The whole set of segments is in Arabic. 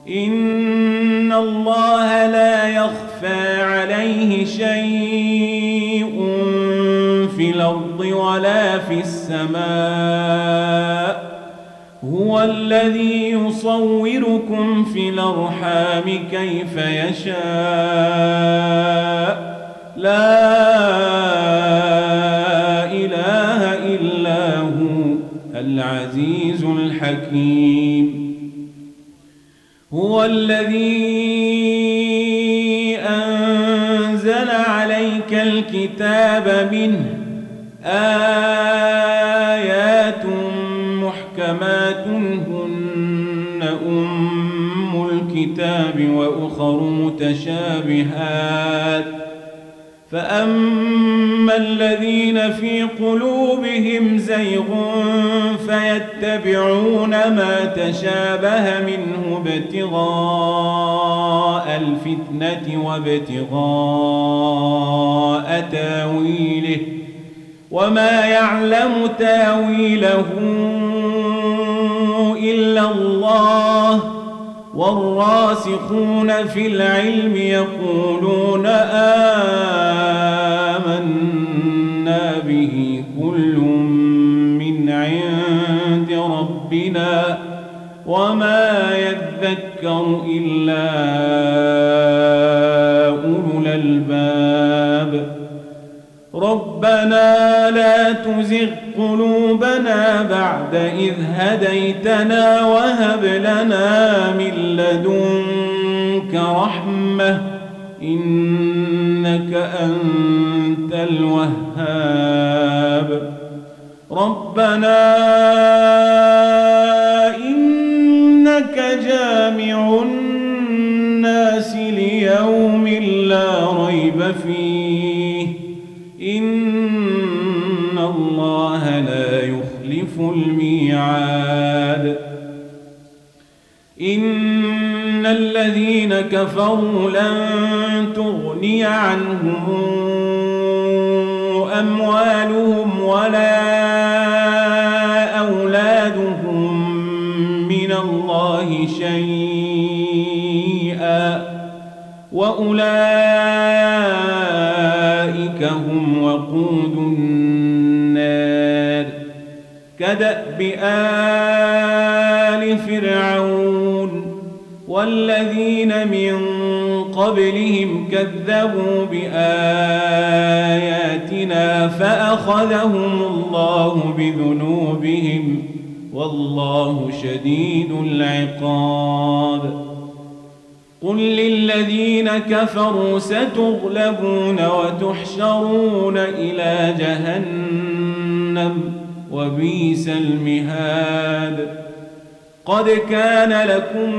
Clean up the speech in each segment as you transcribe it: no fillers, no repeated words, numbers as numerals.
إن الله لا يخفى عليه شيء في الأرض ولا في السماء هو الذي يصوركم في الأرحام كيف يشاء لا إله إلا هو العزيز الحكيم هو الذي أنزل عليك الكتاب منه آيات محكمات هن أم الكتاب وأخر متشابهات فأما الذين في قلوبهم زيغ فيتبعون ما تشابه منه ابتغاء الفتنة وابتغاء تاويله وما يعلم تاويله إلا الله والراسخون في العلم يقولون آمنا به كل من عند ربنا وما يذكر إلا أولو الألباب ربنا لا تزغ قلوبنا بعد إذ هديتنا وهب لنا من لدنك رحمة إنك أنت الوهاب ربنا إنك جامع الناس ليوم لا ريب فيه إن الله لا يخلف الميعاد إن الذين كفروا لن تغني عنهم أموالهم ولا أولادهم من الله شيئا وأولئك هم وقود النار كدأب آل فرعون والذين من قبلهم كذبوا بآياتنا فأخذهم الله بذنوبهم والله شديد العقاب قل للذين كفروا ستغلبون وتحشرون إلى جهنم وبئس المهاد قد كان لكم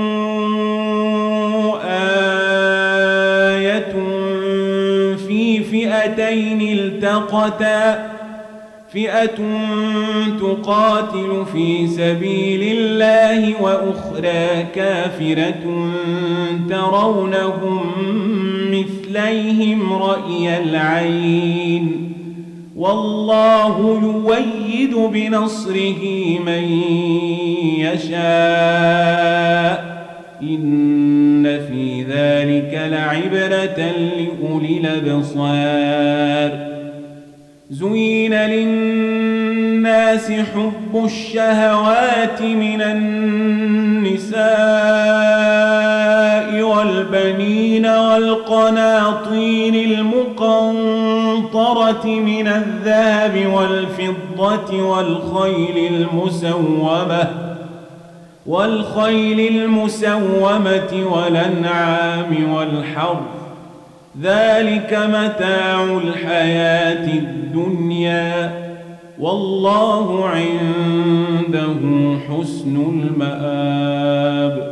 آية في فئتين التقتا فئة تقاتل في سبيل الله وأخرى كافرة ترونهم مثليهم رأي العين والله يؤيد بنصره من يشاء إن في ذلك لعبرة لأولي الأبصار زين للناس حب الشهوات من النساء والبنين والقناطير المقنطرة من الذهب والفضة والخيل المسومة والأنعام والحرث ذلك متاع الحياة الدنيا والله عنده حسن المآب